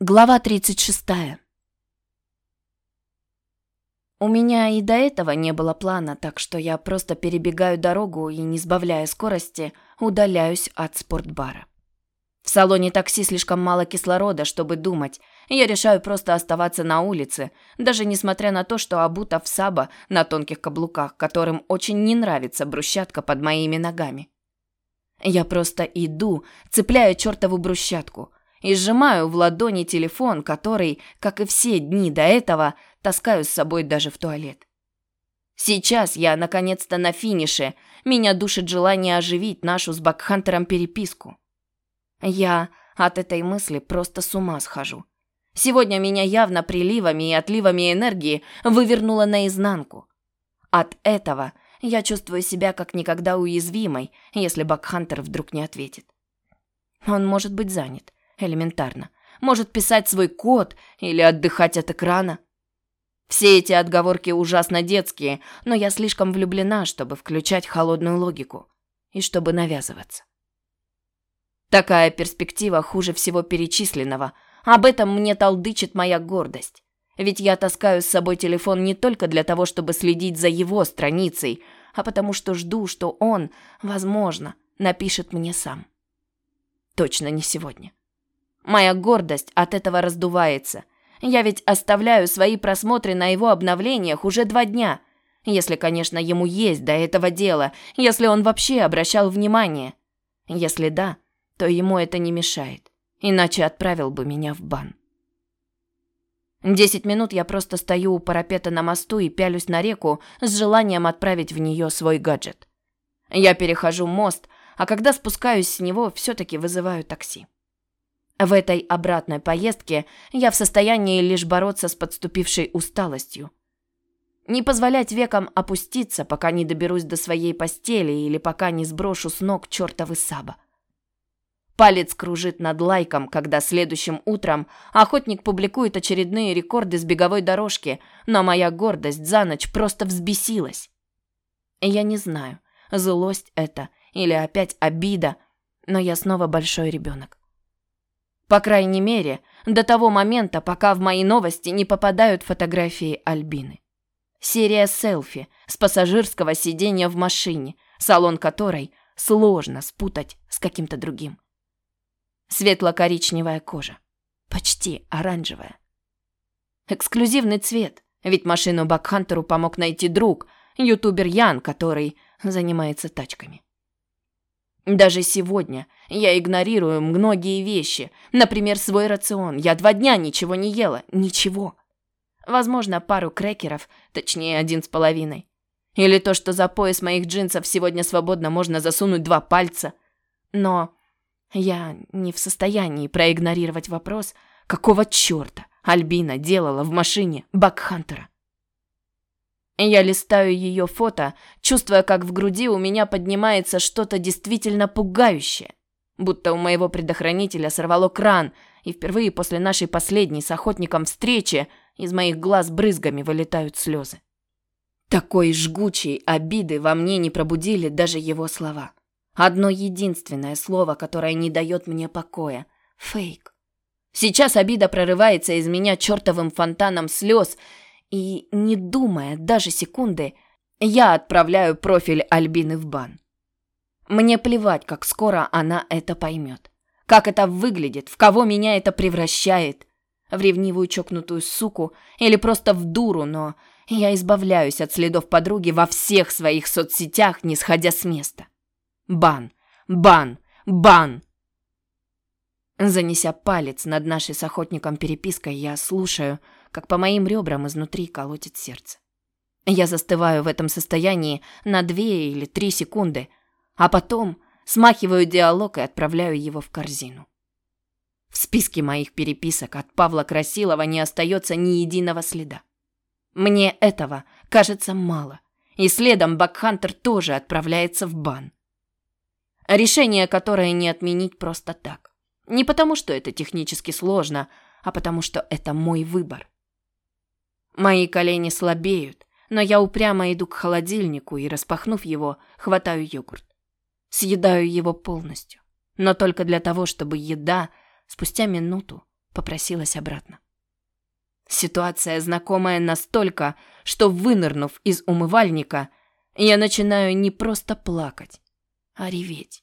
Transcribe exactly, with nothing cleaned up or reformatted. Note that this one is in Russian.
Глава тридцать шестая. У меня и до этого не было плана, так что я просто перебегаю дорогу и, не сбавляя скорости, удаляюсь от спортбара. В салоне такси слишком мало кислорода, чтобы думать. Я решаю просто оставаться на улице, даже несмотря на то, что обута в саба на тонких каблуках, которым очень не нравится брусчатка под моими ногами. Я просто иду, цепляю чертову брусчатку, и сжимаю в ладони телефон, который, как и все дни до этого, таскаю с собой даже в туалет. Сейчас я наконец-то на финише. Меня душит желание оживить нашу с Бакхантером переписку. Я от этой мысли просто с ума схожу. Сегодня меня явно приливами и отливами энергии вывернуло наизнанку. От этого я чувствую себя как никогда уязвимой, если Бакхантер вдруг не ответит. Он может быть занят. Элементарно. Может писать свой код или отдыхать от экрана. Все эти отговорки ужасно детские, но я слишком влюблена, чтобы включать холодную логику и чтобы навязываться. Такая перспектива хуже всего перечисленного. Об этом мне толдычит моя гордость. Ведь я таскаю с собой телефон не только для того, чтобы следить за его страницей, а потому что жду, что он, возможно, напишет мне сам. Точно не сегодня. Моя гордость от этого раздувается. Я ведь оставляю свои просмотры на его обновлениях уже два дня. Если, конечно, ему есть до этого дело, если он вообще обращал внимание. Если да, то ему это не мешает. Иначе отправил бы меня в бан. Десять минут я просто стою у парапета на мосту и пялюсь на реку с желанием отправить в нее свой гаджет. Я перехожу мост, а когда спускаюсь с него, все-таки вызываю такси. В этой обратной поездке я в состоянии лишь бороться с подступившей усталостью. Не позволять векам опуститься, пока не доберусь до своей постели или пока не сброшу с ног чертовы саба. Палец кружит над лайком, когда следующим утром охотник публикует очередные рекорды с беговой дорожки, но моя гордость за ночь просто взбесилась. Я не знаю, злость это или опять обида, но я снова большой ребенок. По крайней мере, до того момента, пока в мои новости не попадают фотографии Альбины. Серия селфи с пассажирского сиденья в машине, салон которой сложно спутать с каким-то другим. Светло-коричневая кожа, почти оранжевая. Эксклюзивный цвет, ведь машину Бакхантеру помог найти друг, ютубер Ян, который занимается тачками. Даже сегодня я игнорирую многие вещи. Например, свой рацион. Я два дня ничего не ела. Ничего. Возможно, пару крекеров, точнее, один с половиной. Или то, что за пояс моих джинсов сегодня свободно можно засунуть два пальца. Но я не в состоянии проигнорировать вопрос, какого черта Альбина делала в машине Бакхантера. Я листаю ее фото, чувствуя, как в груди у меня поднимается что-то действительно пугающее. Будто у моего предохранителя сорвало кран, и впервые после нашей последней с охотником встречи из моих глаз брызгами вылетают слезы. Такой жгучей обиды во мне не пробудили даже его слова. Одно единственное слово, которое не дает мне покоя – фейк. Сейчас обида прорывается из меня чертовым фонтаном слез, и, не думая даже секунды, я отправляю профиль Альбины в бан. Мне плевать, как скоро она это поймет. Как это выглядит, в кого меня это превращает. В ревнивую чокнутую суку или просто в дуру, но я избавляюсь от следов подруги во всех своих соцсетях, не сходя с места. Бан, бан, бан. Занеся палец над нашей с охотником перепиской, я слушаю, как по моим ребрам изнутри колотит сердце. Я застываю в этом состоянии на две или три секунды, а потом смахиваю диалог и отправляю его в корзину. В списке моих переписок от Павла Красилова не остается ни единого следа. Мне этого кажется мало, и следом Бакхантер тоже отправляется в бан. Решение, которое не отменить просто так. Не потому, что это технически сложно, а потому, что это мой выбор. Мои колени слабеют, но я упрямо иду к холодильнику и, распахнув его, хватаю йогурт. Съедаю его полностью, но только для того, чтобы еда спустя минуту попросилась обратно. Ситуация знакомая настолько, что, вынырнув из умывальника, я начинаю не просто плакать, а реветь.